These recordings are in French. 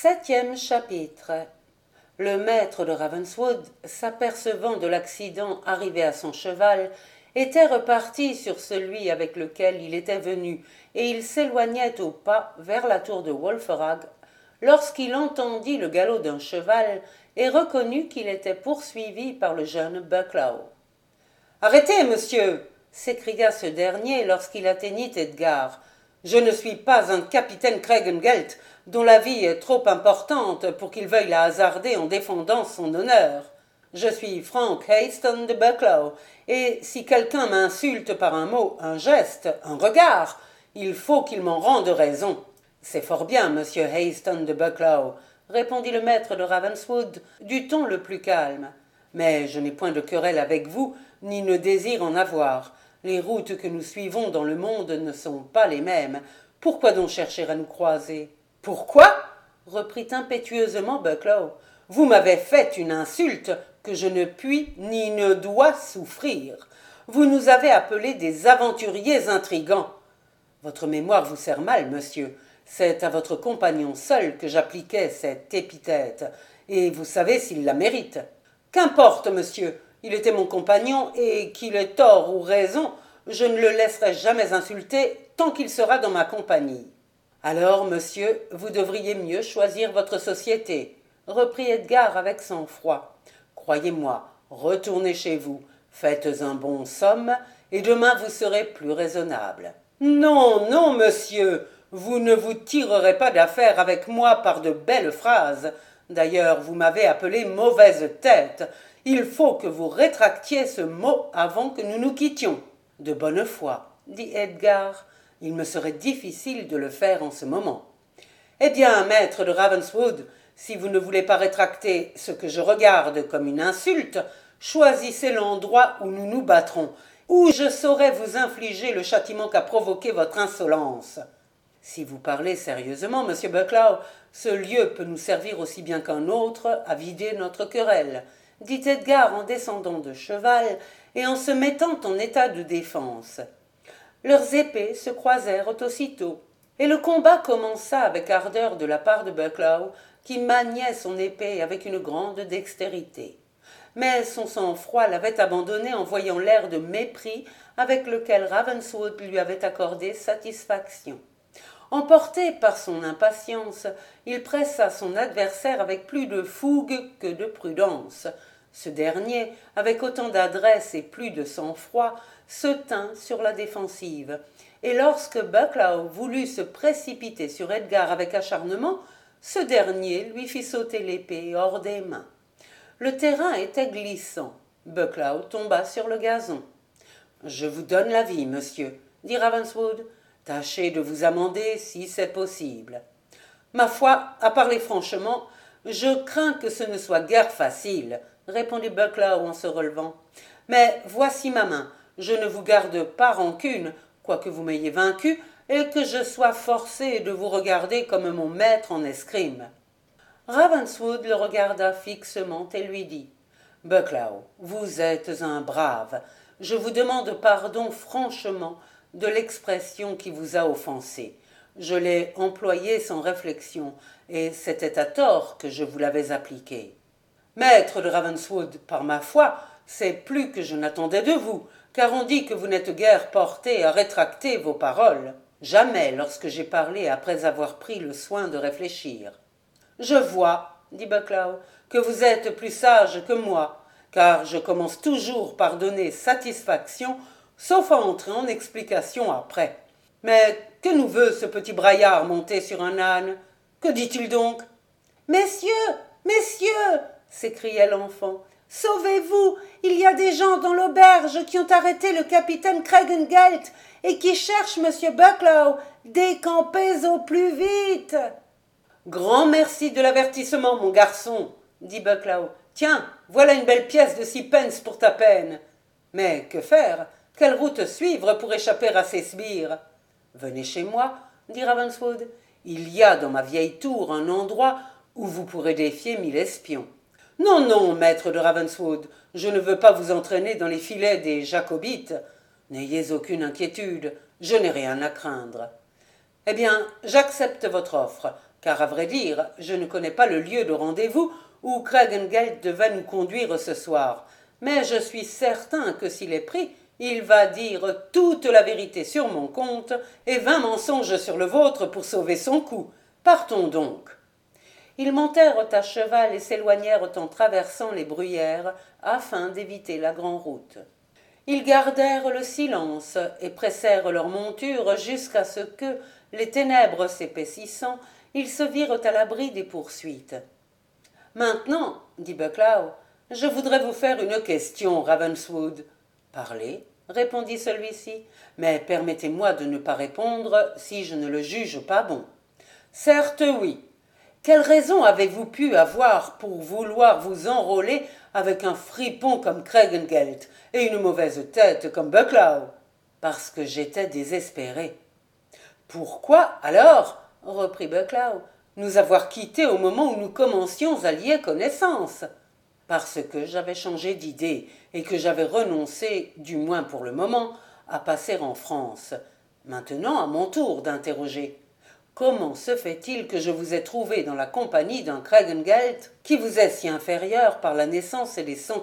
Septième chapitre. Le maître de Ravenswood, s'apercevant de l'accident arrivé à son cheval, était reparti sur celui avec lequel il était venu, et il s'éloignait au pas vers la tour de Wulfrag, lorsqu'il entendit le galop d'un cheval et reconnut qu'il était poursuivi par le jeune Bucklaw. « Arrêtez, monsieur !» s'écria ce dernier lorsqu'il atteignit Edgar. « Je ne suis pas un capitaine Craigengelt, dont la vie est trop importante pour qu'il veuille la hasarder en défendant son honneur. Je suis Frank Hayston de Bucklaw, et si quelqu'un m'insulte par un mot, un geste, un regard, il faut qu'il m'en rende raison. » « C'est fort bien, monsieur Hayston de Bucklaw, » répondit le maître de Ravenswood du ton le plus calme. « Mais je n'ai point de querelle avec vous, ni ne désire en avoir. Les routes que nous suivons dans le monde ne sont pas les mêmes. Pourquoi donc chercher à nous croiser ?»« Pourquoi ?» reprit impétueusement Bucklaw. « Vous m'avez fait une insulte que je ne puis ni ne dois souffrir. Vous nous avez appelés des aventuriers intrigants. Votre mémoire vous sert mal, monsieur. C'est à votre compagnon seul que j'appliquais cette épithète, et vous savez s'il la mérite. Qu'importe, monsieur, il était mon compagnon, et qu'il ait tort ou raison, je ne le laisserai jamais insulter tant qu'il sera dans ma compagnie. »« Alors, monsieur, vous devriez mieux choisir votre société, » reprit Edgar avec sang-froid. « Croyez-moi, retournez chez vous, faites un bon somme, et demain vous serez plus raisonnable. »« Non, non, monsieur, vous ne vous tirerez pas d'affaire avec moi par de belles phrases. D'ailleurs, vous m'avez appelé mauvaise tête. Il faut que vous rétractiez ce mot avant que nous nous quittions. »« De bonne foi, » dit Edgar. « Il me serait difficile de le faire en ce moment. »« Eh bien, maître de Ravenswood, si vous ne voulez pas rétracter ce que je regarde comme une insulte, choisissez l'endroit où nous nous battrons, où je saurai vous infliger le châtiment qu'a provoqué votre insolence. » « Si vous parlez sérieusement, monsieur Bucklaw, ce lieu peut nous servir aussi bien qu'un autre à vider notre querelle, » dit Edgar en descendant de cheval et en se mettant en état de défense. Leurs épées se croisèrent aussitôt, et le combat commença avec ardeur de la part de Bucklaw, qui maniait son épée avec une grande dextérité. Mais son sang-froid l'avait abandonné en voyant l'air de mépris avec lequel Ravenswood lui avait accordé satisfaction. Emporté par son impatience, il pressa son adversaire avec plus de fougue que de prudence. Ce dernier, avec autant d'adresse et plus de sang-froid, se tint sur la défensive, et lorsque Bucklaw voulut se précipiter sur Edgar avec acharnement, ce dernier lui fit sauter l'épée hors des mains. Le terrain était glissant. Bucklaw tomba sur le gazon. « Je vous donne la vie, monsieur, » dit Ravenswood. « Tâchez de vous amender si c'est possible. »« Ma foi, à parler franchement, je crains que ce ne soit guère facile, » répondit Bucklaw en se relevant. « Mais voici ma main. Je ne vous garde pas rancune, quoique vous m'ayez vaincu, et que je sois forcé de vous regarder comme mon maître en escrime. » Ravenswood le regarda fixement et lui dit « Bucklaw, vous êtes un brave. Je vous demande pardon franchement de l'expression qui vous a offensé. Je l'ai employée sans réflexion, et c'était à tort que je vous l'avais appliquée. Maître de Ravenswood, par ma foi, c'est plus que je n'attendais de vous, car on dit que vous n'êtes guère porté à rétracter vos paroles. Jamais lorsque j'ai parlé après avoir pris le soin de réfléchir. »« Je vois, » dit Bucklaw, « que vous êtes plus sage que moi, car je commence toujours par donner satisfaction, sauf à entrer en explication après. Mais que nous veut ce petit braillard monté sur un âne? Que dit-il donc? »« Messieurs, messieurs !» s'écria l'enfant. « Sauvez-vous! Il y a des gens dans l'auberge qui ont arrêté le capitaine Craigengelt et qui cherchent monsieur Bucklaw. Décampez au plus vite !»« Grand merci de l'avertissement, mon garçon, » dit Bucklaw. « Tiens, voilà une belle pièce de 6 pence pour ta peine. Mais que faire? Quelle route suivre pour échapper à ces sbires? »« Venez chez moi, » dit Ravenswood. « Il y a dans ma vieille tour un endroit où vous pourrez défier 1000 espions. »« Non, non, maître de Ravenswood, je ne veux pas vous entraîner dans les filets des Jacobites. N'ayez aucune inquiétude, je n'ai rien à craindre. »« Eh bien, j'accepte votre offre, car à vrai dire, je ne connais pas le lieu de rendez-vous où Craigengelt devait nous conduire ce soir, mais je suis certain que s'il est pris, il va dire toute la vérité sur mon compte et 20 mensonges sur le vôtre pour sauver son cou. Partons donc. Ils montèrent à cheval et s'éloignèrent en traversant les bruyères afin d'éviter la grande route. Ils gardèrent le silence et pressèrent leur monture jusqu'à ce que, les ténèbres s'épaississant, ils se virent à l'abri des poursuites. « Maintenant, dit Bucklaw, je voudrais vous faire une question, Ravenswood. »« Parlez, répondit celui-ci, mais permettez-moi de ne pas répondre si je ne le juge pas bon. »« Certes, oui. Quelle raison avez-vous pu avoir pour vouloir vous enrôler avec un fripon comme Craigengelt et une mauvaise tête comme Bucklaw ? » ?»« Parce que j'étais désespéré. »« Pourquoi, alors, reprit Bucklaw, nous avoir quittés au moment où nous commencions à lier connaissance ? » ?»« Parce que j'avais changé d'idée et que j'avais renoncé, du moins pour le moment, à passer en France. Maintenant, à mon tour d'interroger. Comment se fait-il que je vous ai trouvé dans la compagnie d'un Craigengelt qui vous est si inférieur par la naissance et les sentiments ? »«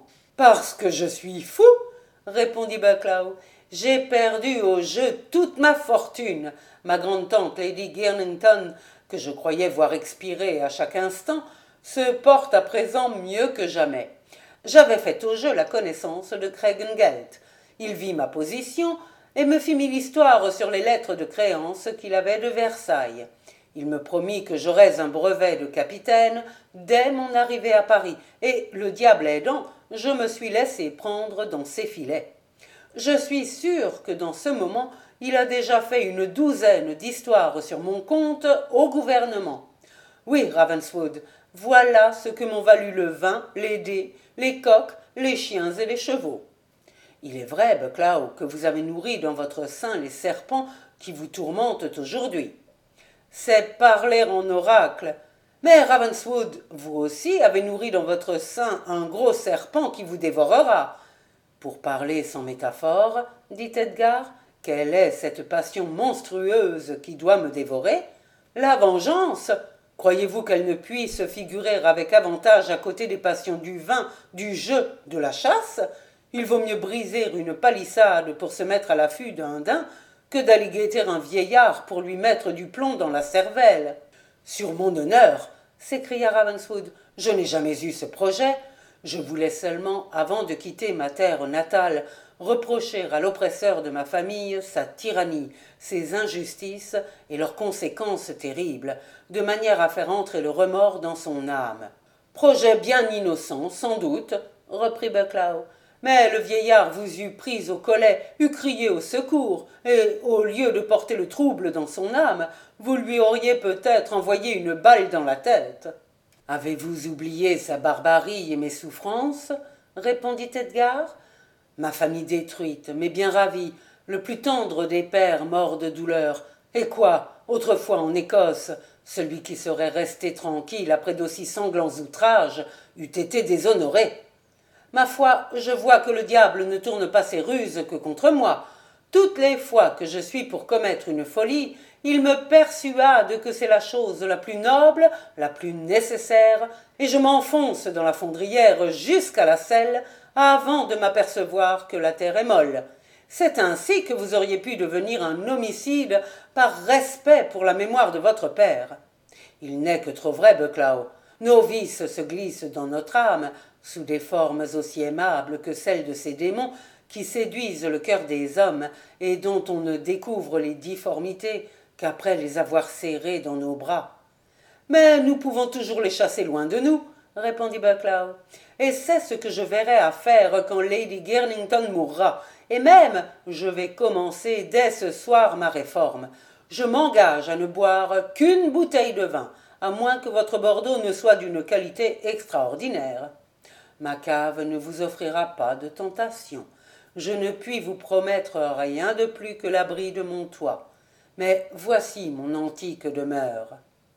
Parce que je suis fou, répondit Bucklaw. J'ai perdu au jeu toute ma fortune. Ma grande-tante Lady Girnington, que je croyais voir expirer à chaque instant, se porte à présent mieux que jamais. J'avais fait au jeu la connaissance de Craigengelt. Il vit ma position et me fit mille histoires sur les lettres de créance qu'il avait de Versailles. Il me promit que j'aurais un brevet de capitaine dès mon arrivée à Paris, et, le diable aidant, je me suis laissé prendre dans ses filets. Je suis sûr que dans ce moment, il a déjà fait une douzaine d'histoires sur mon compte au gouvernement. Oui, Ravenswood, voilà ce que m'ont valu le vin, les dés, les coqs, les chiens et les chevaux. Il est vrai, Bucklaw, que vous avez nourri dans votre sein les serpents qui vous tourmentent aujourd'hui. C'est parler en oracle. Mais Ravenswood, vous aussi avez nourri dans votre sein un gros serpent qui vous dévorera. Pour parler sans métaphore, dit Edgar, quelle est cette passion monstrueuse qui doit me dévorer ? La vengeance. Croyez-vous qu'elle ne puisse figurer avec avantage à côté des passions du vin, du jeu, de la chasse ? Il vaut mieux briser une palissade pour se mettre à l'affût d'un daim que d'aller guetter un vieillard pour lui mettre du plomb dans la cervelle. « Sur mon honneur !» s'écria Ravenswood, « je n'ai jamais eu ce projet. Je voulais seulement, avant de quitter ma terre natale, reprocher à l'oppresseur de ma famille sa tyrannie, ses injustices et leurs conséquences terribles, de manière à faire entrer le remords dans son âme. Projet bien innocent, sans doute, reprit Bucklaw. Mais le vieillard vous eût pris au collet, eût crié au secours, et, au lieu de porter le trouble dans son âme, vous lui auriez peut-être envoyé une balle dans la tête. « Avez-vous oublié sa barbarie et mes souffrances ?» répondit Edgar. « Ma famille détruite, mais bien ravie, le plus tendre des pères mort de douleur. Et quoi, autrefois en Écosse, celui qui serait resté tranquille après d'aussi sanglants outrages eût été déshonoré. Ma foi, je vois que le diable ne tourne pas ses ruses que contre moi. Toutes les fois que je suis pour commettre une folie, il me persuade que c'est la chose la plus noble, la plus nécessaire, et je m'enfonce dans la fondrière jusqu'à la selle avant de m'apercevoir que la terre est molle. C'est ainsi que vous auriez pu devenir un homicide par respect pour la mémoire de votre père. Il n'est que trop vrai, Bucklaw. Nos vices se glissent dans notre âme, sous des formes aussi aimables que celles de ces démons qui séduisent le cœur des hommes et dont on ne découvre les difformités qu'après les avoir serrés dans nos bras. Mais nous pouvons toujours les chasser loin de nous, répondit Bucklaw, et c'est ce que je verrai à faire quand Lady Girnington mourra, et même je vais commencer dès ce soir ma réforme. Je m'engage à ne boire qu'une bouteille de vin, à moins que votre Bordeaux ne soit d'une qualité extraordinaire. Ma cave ne vous offrira pas de tentation. Je ne puis vous promettre rien de plus que l'abri de mon toit. Mais voici mon antique demeure.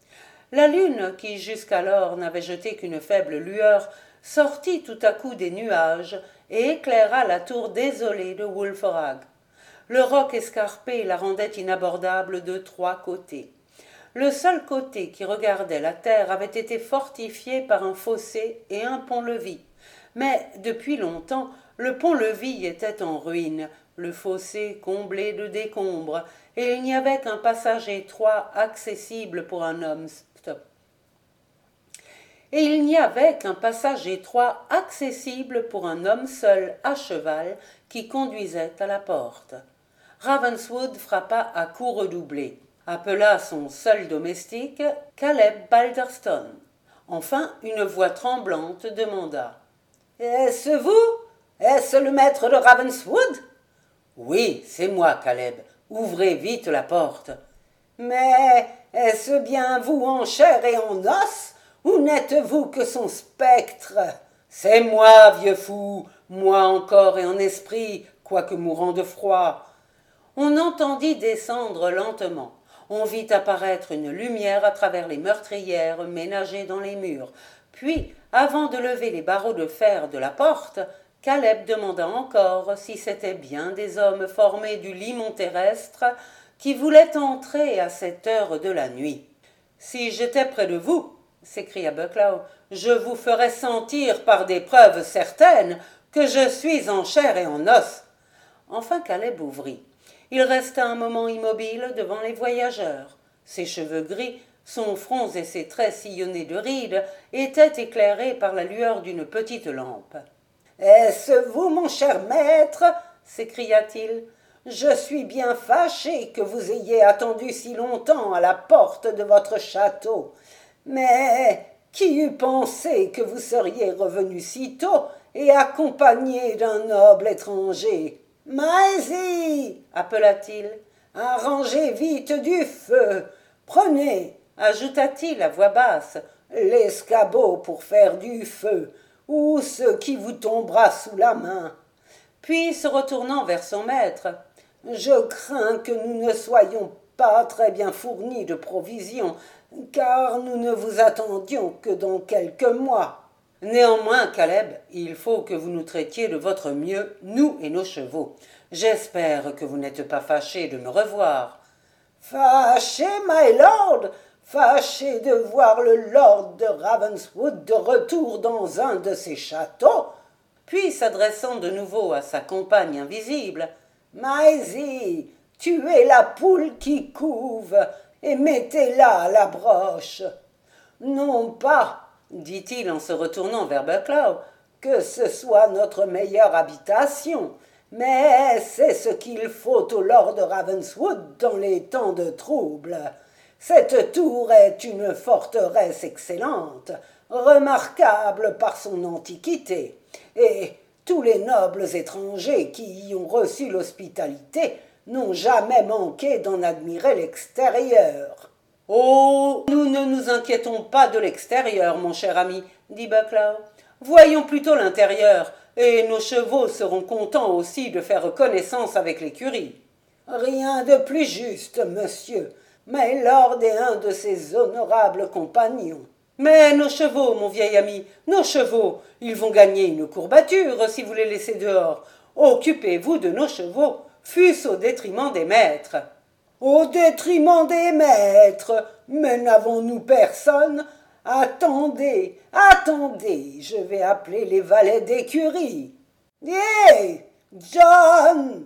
La lune, qui jusqu'alors n'avait jeté qu'une faible lueur, sortit tout à coup des nuages et éclaira la tour désolée de Wulfrag. Le roc escarpé la rendait inabordable de trois côtés. Le seul côté qui regardait la terre avait été fortifié par un fossé et un pont-levis. Mais depuis longtemps, le pont-levis était en ruine, le fossé comblé de décombres, et il n'y avait qu'un passage étroit accessible pour un homme. Stop. Et il n'y avait qu'un passage étroit accessible pour un homme seul à cheval qui conduisait à la porte. Ravenswood frappa à coups redoublés, appela son seul domestique, Caleb Balderstone. Enfin, une voix tremblante demanda « Est-ce vous? Est-ce le maître de Ravenswood ?»« Oui, c'est moi, Caleb. Ouvrez vite la porte. »« Mais est-ce bien vous en chair et en os, ou n'êtes-vous que son spectre ?»« C'est moi, vieux fou, moi encore et en esprit, quoique mourant de froid. » On entendit descendre lentement. On vit apparaître une lumière à travers les meurtrières ménagées dans les murs. Puis, avant de lever les barreaux de fer de la porte, Caleb demanda encore si c'étaient bien des hommes formés du limon terrestre qui voulaient entrer à cette heure de la nuit. « Si j'étais près de vous, » s'écria Bucklow, « je vous ferais sentir par des preuves certaines que je suis en chair et en os. » Enfin Caleb ouvrit. Il resta un moment immobile devant les voyageurs. Ses cheveux gris, son front et ses traits sillonnés de rides étaient éclairés par la lueur d'une petite lampe. « Est-ce vous, mon cher maître ?» s'écria-t-il. « Je suis bien fâché que vous ayez attendu si longtemps à la porte de votre château. Mais qui eût pensé que vous seriez revenu si tôt et accompagné d'un noble étranger ? Maisie, appela-t-il, arrangez vite du feu. Prenez, ajouta-t-il à voix basse, l'escabeau pour faire du feu, ou ce qui vous tombera sous la main. Puis, se retournant vers son maître, je crains que nous ne soyons pas très bien fournis de provisions, car nous ne vous attendions que dans quelques mois. Néanmoins, Caleb, il faut que vous nous traitiez de votre mieux, nous et nos chevaux. J'espère que vous n'êtes pas fâché de me revoir. Fâché, my lord, fâché de voir le lord de Ravenswood de retour dans un de ses châteaux. Puis, s'adressant de nouveau à sa compagne invisible, Maisie, tuez la poule qui couve et mettez-la à la broche. Non pas, dit-il en se retournant vers Bucklow, que ce soit notre meilleure habitation, mais c'est ce qu'il faut au lord de Ravenswood dans les temps de trouble. Cette tour est une forteresse excellente, remarquable par son antiquité, et tous les nobles étrangers qui y ont reçu l'hospitalité n'ont jamais manqué d'en admirer l'extérieur. « Oh, nous ne nous inquiétons pas de l'extérieur, mon cher ami, » dit Bucklow. « Voyons plutôt l'intérieur, et nos chevaux seront contents aussi de faire connaissance avec l'écurie. »« Rien de plus juste, monsieur, my lord est un de ses honorables compagnons. »« Mais nos chevaux, mon vieil ami, nos chevaux, ils vont gagner une courbature si vous les laissez dehors. Occupez-vous de nos chevaux, fût-ce au détriment des maîtres. » « Au détriment des maîtres, mais n'avons-nous personne ? Attendez, attendez, je vais appeler les valets d'écurie. Hé, John,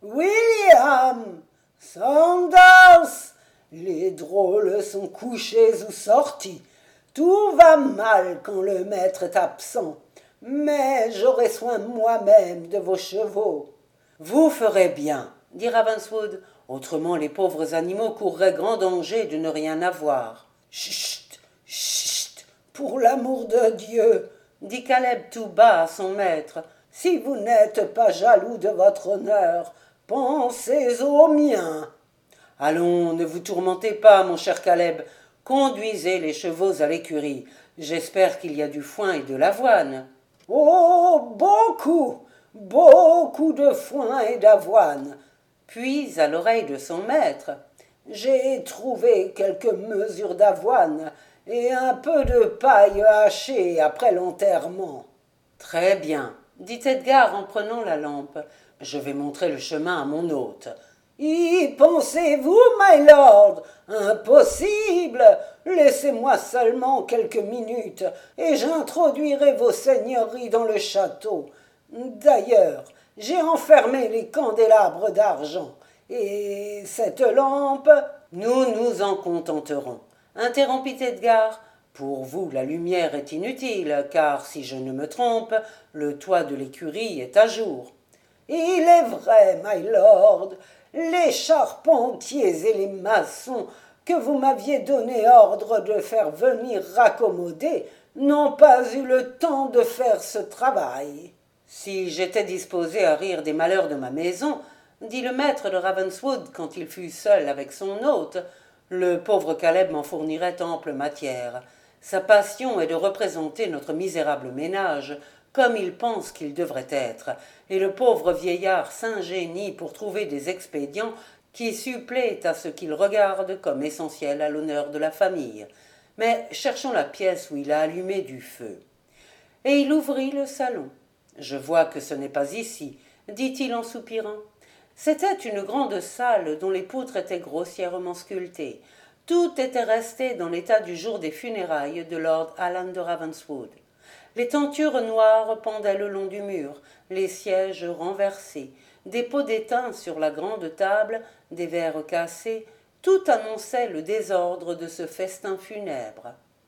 William, Sanders, les drôles sont couchés ou sortis. Tout va mal quand le maître est absent, mais j'aurai soin moi-même de vos chevaux. »« Vous ferez bien, » dit Ravenswood. « Autrement, les pauvres animaux courraient grand danger de ne rien avoir. »« Chut, chut, pour l'amour de Dieu, » dit Caleb tout bas à son maître. « Si vous n'êtes pas jaloux de votre honneur, pensez au mien. »« Allons, ne vous tourmentez pas, mon cher Caleb. Conduisez les chevaux à l'écurie. J'espère qu'il y a du foin et de l'avoine. »« Oh, beaucoup, beaucoup de foin et d'avoine. » Puis, à l'oreille de son maître, « J'ai trouvé quelques mesures d'avoine et un peu de paille hachée après l'enterrement. »« Très bien, dit Edgar en prenant la lampe. Je vais montrer le chemin à mon hôte. » Y pensez-vous, my lord? Impossible! Laissez-moi seulement quelques minutes, et j'introduirai vos seigneuries dans le château. D'ailleurs, j'ai enfermé les candélabres d'argent, et cette lampe. Nous nous en contenterons, interrompit Edgar. Pour vous, la lumière est inutile, car si je ne me trompe, le toit de l'écurie est à jour. Il est vrai, my lord, les charpentiers et les maçons que vous m'aviez donné ordre de faire venir raccommoder n'ont pas eu le temps de faire ce travail. Si j'étais disposé à rire des malheurs de ma maison, dit le maître de Ravenswood quand il fut seul avec son hôte, le pauvre Caleb m'en fournirait ample matière. Sa passion est de représenter notre misérable ménage comme il pense qu'il devrait être, et le pauvre vieillard s'ingénie pour trouver des expédients qui suppléent à ce qu'il regarde comme essentiel à l'honneur de la famille. Mais cherchons la pièce où il a allumé du feu. Et il ouvrit le salon. Je vois que ce n'est pas ici, dit-il en soupirant. C'était une grande salle dont les poutres étaient grossièrement sculptées. Tout était resté dans l'état du jour des funérailles de lord Alan de Ravenswood. Les tentures noires pendaient le long du mur, les sièges renversés, des pots d'étain sur la grande table, des verres cassés, tout annonçait le désordre de ce festin funèbre.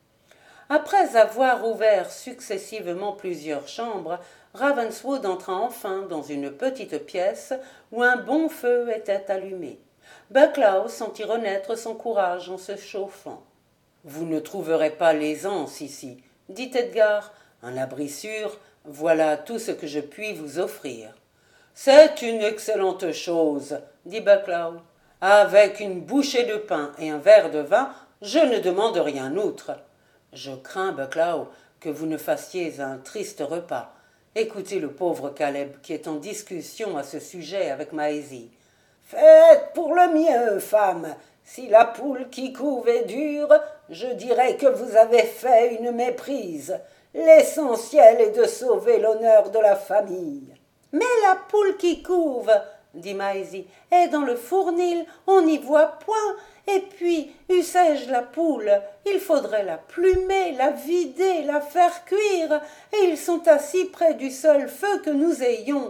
Après avoir ouvert successivement plusieurs chambres, Ravenswood entra enfin dans une petite pièce où un bon feu était allumé. Bucklaw sentit renaître son courage en se chauffant. « Vous ne trouverez pas l'aisance ici, dit Edgar. Un abri sûr, voilà tout ce que je puis vous offrir. »« C'est une excellente chose, dit Bucklaw. Avec une bouchée de pain et un verre de vin, je ne demande rien outre. Je crains, Bucklaw, que vous ne fassiez un triste repas. Écoutez le pauvre Caleb qui est en discussion à ce sujet avec Maisie. Faites pour le mieux, femme. Si la poule qui couve est dure, je dirais que vous avez fait une méprise. L'essentiel est de sauver l'honneur de la famille. Mais la poule qui couve, dit Maisie, est dans le fournil, on n'y voit point. Et puis, eussé-je la poule, il faudrait la plumer, la vider, la faire cuire, et ils sont assis près du seul feu que nous ayons.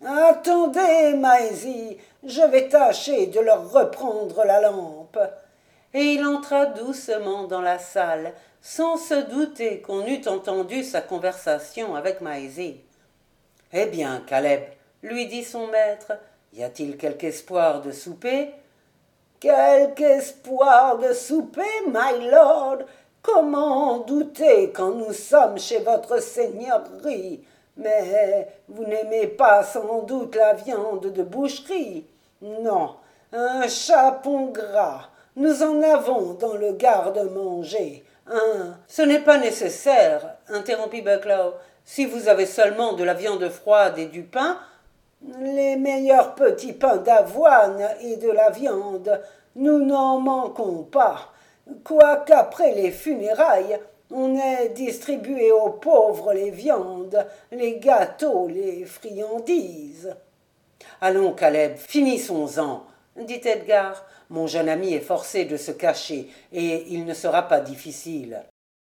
Attendez, Maisie, je vais tâcher de leur reprendre la lampe. Et il entra doucement dans la salle, sans se douter qu'on eût entendu sa conversation avec Maisie. « Eh bien, Caleb, lui dit son maître, y a-t-il quelque espoir de souper ?»« Quelque espoir de souper, my lord? Comment en douter quand nous sommes chez votre seigneurie? Mais vous n'aimez pas sans doute la viande de boucherie? Non, un chapon gras. Nous en avons dans le garde-manger. Ce n'est pas nécessaire, interrompit Bucklaw. Si vous avez seulement de la viande froide et du pain. Les meilleurs petits pains d'avoine et de la viande, nous n'en manquons pas. Quoiqu'après les funérailles, on ait distribué aux pauvres les viandes, les gâteaux, les friandises. Allons, Caleb, finissons-en, dit Edgar. Mon jeune ami est forcé de se cacher, et il ne sera pas difficile.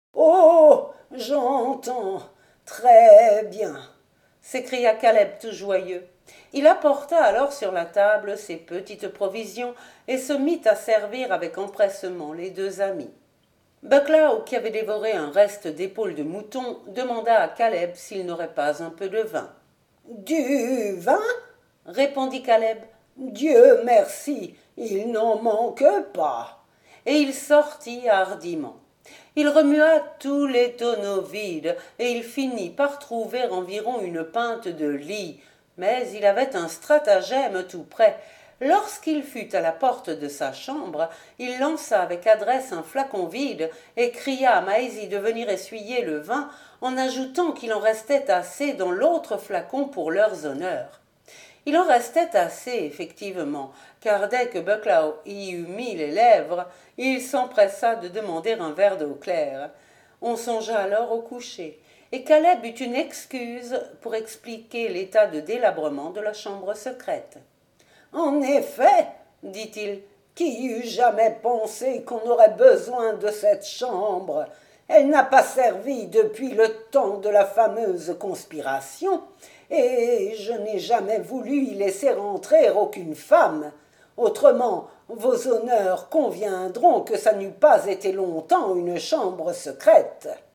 Oh, j'entends. Très bien, s'écria Caleb tout joyeux. Il apporta alors sur la table ses petites provisions et se mit à servir avec empressement les deux amis. Bucklaw, qui avait dévoré un reste d'épaule de mouton, demanda à Caleb s'il n'aurait pas un peu de vin. « Du vin ?» répondit Caleb. « Dieu merci, il n'en manque pas. » Et il sortit hardiment. Il remua tous les tonneaux vides, et il finit par trouver environ une pinte de lie. Mais il avait un stratagème tout prêt. Lorsqu'il fut à la porte de sa chambre, il lança avec adresse un flacon vide et cria à Maisie de venir essuyer le vin, en ajoutant qu'il en restait assez dans l'autre flacon pour leurs honneurs. Il en restait assez, effectivement, car dès que Bucklaw y eut mis les lèvres, il s'empressa de demander un verre d'eau claire. On songea alors au coucher, et Caleb eut une excuse pour expliquer l'état de délabrement de la chambre secrète. « En effet, dit-il. Qui eût jamais pensé qu'on aurait besoin de cette chambre? Elle n'a pas servi depuis le temps de la fameuse conspiration, et je n'ai jamais voulu y laisser entrer aucune femme. Autrement, vos honneurs conviendront que ça n'eût pas été longtemps une chambre secrète.